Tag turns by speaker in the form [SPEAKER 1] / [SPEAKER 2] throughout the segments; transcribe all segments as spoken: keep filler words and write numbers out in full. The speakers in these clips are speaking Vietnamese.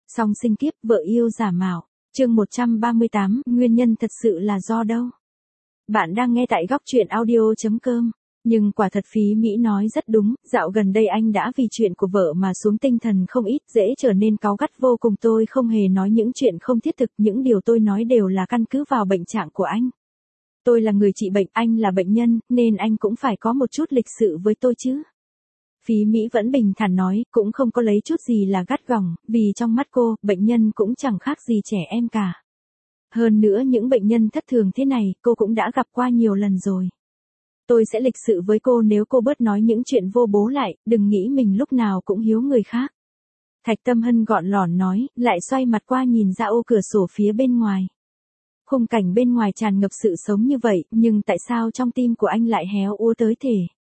[SPEAKER 1] Song sinh kiếp, vợ yêu giả mạo. Chương một trăm ba mươi tám, nguyên nhân thật sự là do đâu? Bạn đang nghe tại góc truyện audio chấm com. Nhưng quả thật Phí Mỹ nói rất đúng, dạo gần đây anh đã vì chuyện của vợ mà xuống tinh thần không ít, dễ trở nên cáu gắt vô cùng. Tôi không hề nói những chuyện không thiết thực, những điều tôi nói đều là căn cứ vào bệnh trạng của anh. Tôi là người trị bệnh, anh là bệnh nhân, nên anh cũng phải có một chút lịch sự với tôi chứ. Phí Mỹ vẫn bình thản nói, cũng không có lấy chút gì là gắt gỏng, vì trong mắt cô, bệnh nhân cũng chẳng khác gì trẻ em cả. Hơn nữa những bệnh nhân thất thường thế này, cô cũng đã gặp qua nhiều lần rồi. Tôi sẽ lịch sự với cô nếu cô bớt nói những chuyện vô bố lại, đừng nghĩ mình lúc nào cũng hiếu người khác. Thạch Tâm Hân gọn lỏn nói, lại xoay mặt qua nhìn ra ô cửa sổ phía bên ngoài. Khung cảnh bên ngoài tràn ngập sự sống như vậy, nhưng tại sao trong tim của anh lại héo úa tới thể?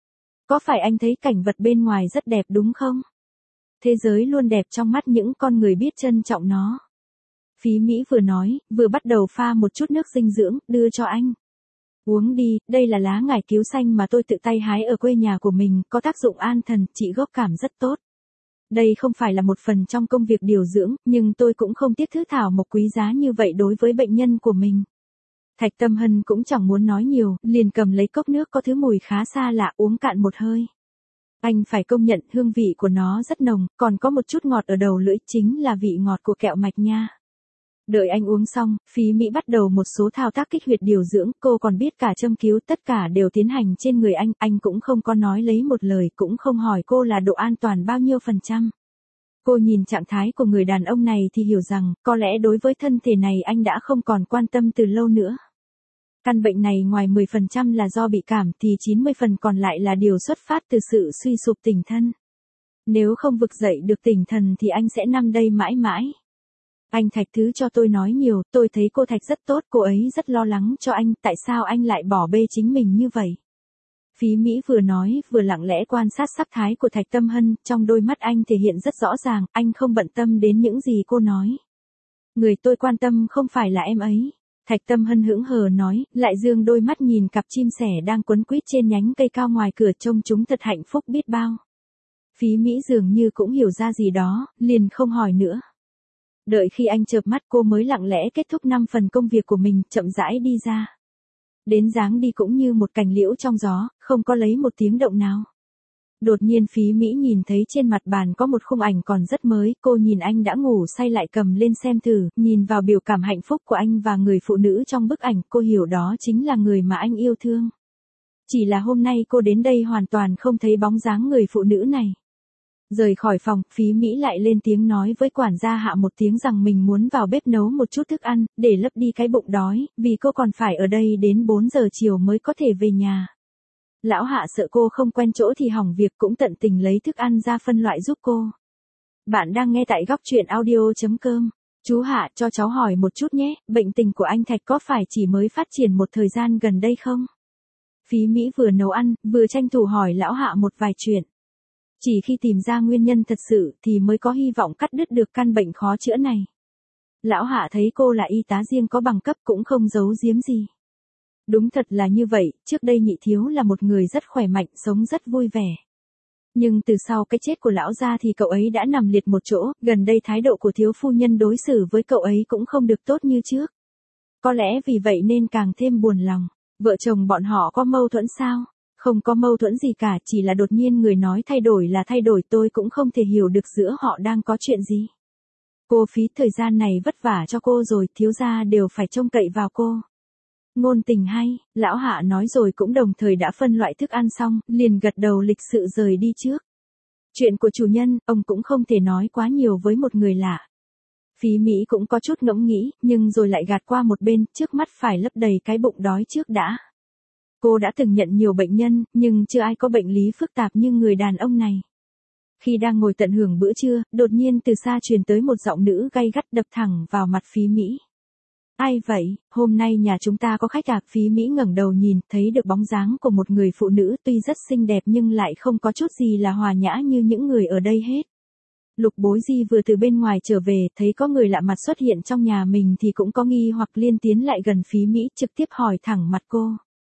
[SPEAKER 1] Có phải anh thấy cảnh vật bên ngoài rất đẹp đúng không? Thế giới luôn đẹp trong mắt những con người biết trân trọng nó. Phí Mỹ vừa nói, vừa bắt đầu pha một chút nước dinh dưỡng, đưa cho anh. Uống đi, đây là lá ngải cứu xanh mà tôi tự tay hái ở quê nhà của mình, có tác dụng an thần, trị gốc cảm rất tốt. Đây không phải là một phần trong công việc điều dưỡng, nhưng tôi cũng không tiếc thứ thảo mộc quý giá như vậy đối với bệnh nhân của mình. Thạch Tâm Hân cũng chẳng muốn nói nhiều, liền cầm lấy cốc nước có thứ mùi khá xa lạ uống cạn một hơi. Anh phải công nhận hương vị của nó rất nồng, còn có một chút ngọt ở đầu lưỡi, chính là vị ngọt của kẹo mạch nha. Đợi anh uống xong, Phí Mỹ bắt đầu một số thao tác kích huyệt điều dưỡng, cô còn biết cả châm cứu, tất cả đều tiến hành trên người anh, anh cũng không có nói lấy một lời, cũng không hỏi cô là độ an toàn bao nhiêu phần trăm. Cô nhìn trạng thái của người đàn ông này thì hiểu rằng, có lẽ đối với thân thể này anh đã không còn quan tâm từ lâu nữa. Căn bệnh này ngoài mười phần trăm là do bị cảm thì chín mươi phần trăm còn lại là điều xuất phát từ sự suy sụp tinh thần. Nếu không vực dậy được tinh thần thì anh sẽ nằm đây mãi mãi. Anh Thạch thứ cho tôi nói nhiều, tôi thấy cô Thạch rất tốt, cô ấy rất lo lắng cho anh, tại sao anh lại bỏ bê chính mình như vậy? Phí Mỹ vừa nói, vừa lặng lẽ quan sát sắc thái của Thạch Tâm Hân, trong đôi mắt anh thể hiện rất rõ ràng, anh không bận tâm đến những gì cô nói. Người tôi quan tâm không phải là em ấy. Thạch Tâm Hân hững hờ nói, lại dương đôi mắt nhìn cặp chim sẻ đang quấn quýt trên nhánh cây cao ngoài cửa, trông chúng thật hạnh phúc biết bao. Phí Mỹ dường như cũng hiểu ra gì đó, liền không hỏi nữa. Đợi khi anh chợp mắt cô mới lặng lẽ kết thúc năm phần công việc của mình, chậm rãi đi ra. Đến dáng đi cũng như một cành liễu trong gió, không có lấy một tiếng động nào. Đột nhiên Phí Mỹ nhìn thấy trên mặt bàn có một khung ảnh còn rất mới, cô nhìn anh đã ngủ say lại cầm lên xem thử, nhìn vào biểu cảm hạnh phúc của anh và người phụ nữ trong bức ảnh, cô hiểu đó chính là người mà anh yêu thương. Chỉ là hôm nay cô đến đây hoàn toàn không thấy bóng dáng người phụ nữ này. Rời khỏi phòng, Phí Mỹ lại lên tiếng nói với quản gia Hạ một tiếng rằng mình muốn vào bếp nấu một chút thức ăn, để lấp đi cái bụng đói, vì cô còn phải ở đây đến bốn giờ chiều mới có thể về nhà. Lão Hạ sợ cô không quen chỗ thì hỏng việc, cũng tận tình lấy thức ăn ra phân loại giúp cô. Bạn đang nghe tại góc truyện audio chấm com. Chú Hạ, cho cháu hỏi một chút nhé, bệnh tình của anh Thạch có phải chỉ mới phát triển một thời gian gần đây không? Phí Mỹ vừa nấu ăn, vừa tranh thủ hỏi Lão Hạ một vài chuyện. Chỉ khi tìm ra nguyên nhân thật sự thì mới có hy vọng cắt đứt được căn bệnh khó chữa này. Lão Hạ thấy cô là y tá riêng có bằng cấp cũng không giấu giếm gì. Đúng thật là như vậy, trước đây Nhị Thiếu là một người rất khỏe mạnh, sống rất vui vẻ. Nhưng từ sau cái chết của lão gia thì cậu ấy đã nằm liệt một chỗ, gần đây thái độ của thiếu phu nhân đối xử với cậu ấy cũng không được tốt như trước. Có lẽ vì vậy nên càng thêm buồn lòng. Vợ chồng bọn họ có mâu thuẫn sao? Không có mâu thuẫn gì cả, chỉ là đột nhiên người nói thay đổi là thay đổi, tôi cũng không thể hiểu được giữa họ đang có chuyện gì. Cô phí thời gian này vất vả cho cô rồi, thiếu gia đều phải trông cậy vào cô. Ngôn tình hay, Lão Hạ nói rồi cũng đồng thời đã phân loại thức ăn xong, liền gật đầu lịch sự rời đi trước. Chuyện của chủ nhân, ông cũng không thể nói quá nhiều với một người lạ. Phí Mỹ cũng có chút ngẫm nghĩ, nhưng rồi lại gạt qua một bên, trước mắt phải lấp đầy cái bụng đói trước đã. Cô đã từng nhận nhiều bệnh nhân, nhưng chưa ai có bệnh lý phức tạp như người đàn ông này. Khi đang ngồi tận hưởng bữa trưa, đột nhiên từ xa truyền tới một giọng nữ gay gắt đập thẳng vào mặt Phí Mỹ. Ai vậy, hôm nay nhà chúng ta có khách à? Phí Mỹ ngẩng đầu nhìn, thấy được bóng dáng của một người phụ nữ tuy rất xinh đẹp nhưng lại không có chút gì là hòa nhã như những người ở đây hết. Lục Bối Di vừa từ bên ngoài trở về, thấy có người lạ mặt xuất hiện trong nhà mình thì cũng có nghi hoặc, liên tiến lại gần Phí Mỹ trực tiếp hỏi thẳng mặt cô.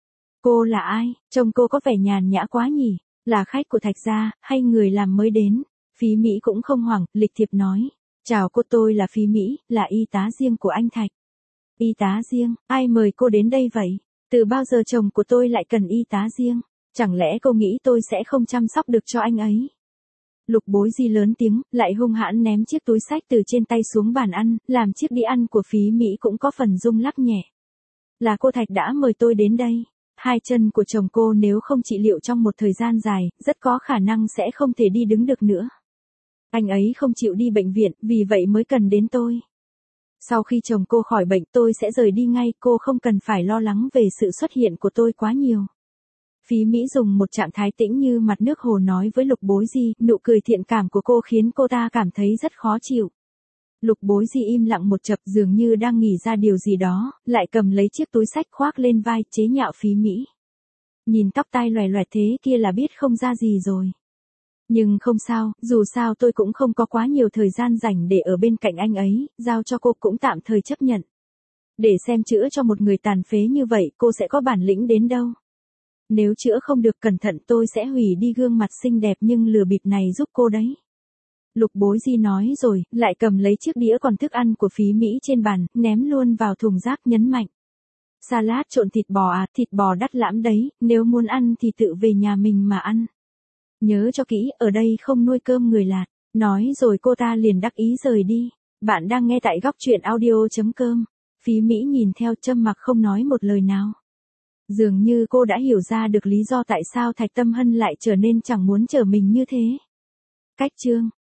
[SPEAKER 1] Cô là ai? Trông cô có vẻ nhàn nhã quá nhỉ? Là khách của Thạch gia, hay người làm mới đến? Phí Mỹ cũng không hoảng, lịch thiệp nói. Chào cô, tôi là Phí Mỹ, là y tá riêng của anh Thạch. Y tá riêng, ai mời cô đến đây vậy? Từ bao giờ chồng của tôi lại cần y tá riêng? Chẳng lẽ cô nghĩ tôi sẽ không chăm sóc được cho anh ấy? Lục Bối Di lớn tiếng, lại hung hãn ném chiếc túi xách từ trên tay xuống bàn ăn, làm chiếc đĩa ăn của Phí Mỹ cũng có phần rung lắc nhẹ. Là cô Thạch đã mời tôi đến đây. Hai chân của chồng cô nếu không trị liệu trong một thời gian dài, rất có khả năng sẽ không thể đi đứng được nữa. Anh ấy không chịu đi bệnh viện, vì vậy mới cần đến tôi. Sau khi chồng cô khỏi bệnh, tôi sẽ rời đi ngay, cô không cần phải lo lắng về sự xuất hiện của tôi quá nhiều. Phí Mỹ dùng một trạng thái tĩnh như mặt nước hồ nói với Lục Bối Di, nụ cười thiện cảm của cô khiến cô ta cảm thấy rất khó chịu. Lục Bối Di im lặng một chập, dường như đang nghĩ ra điều gì đó, lại cầm lấy chiếc túi xách khoác lên vai, chế nhạo Phí Mỹ. Nhìn tóc tai loè loẹt thế kia là biết không ra gì rồi. Nhưng không sao, dù sao tôi cũng không có quá nhiều thời gian rảnh để ở bên cạnh anh ấy, giao cho cô cũng tạm thời chấp nhận. Để xem chữa cho một người tàn phế như vậy, cô sẽ có bản lĩnh đến đâu. Nếu chữa không được cẩn thận tôi sẽ hủy đi gương mặt xinh đẹp nhưng lừa bịp này giúp cô đấy. Lục Bối Di nói rồi, lại cầm lấy chiếc đĩa còn thức ăn của Phí Mỹ trên bàn, ném luôn vào thùng rác, nhấn mạnh. Salad trộn thịt bò à, thịt bò đắt lắm đấy, nếu muốn ăn thì tự về nhà mình mà ăn. Nhớ cho kỹ, ở đây không nuôi cơm người lạt. Nói rồi cô ta liền đắc ý rời đi. Bạn đang nghe tại góc truyện audio chấm com. Phí Mỹ nhìn theo châm mặc không nói một lời nào. Dường như cô đã hiểu ra được lý do tại sao Thạch Tâm Hân lại trở nên chẳng muốn chờ mình như thế. Cách chương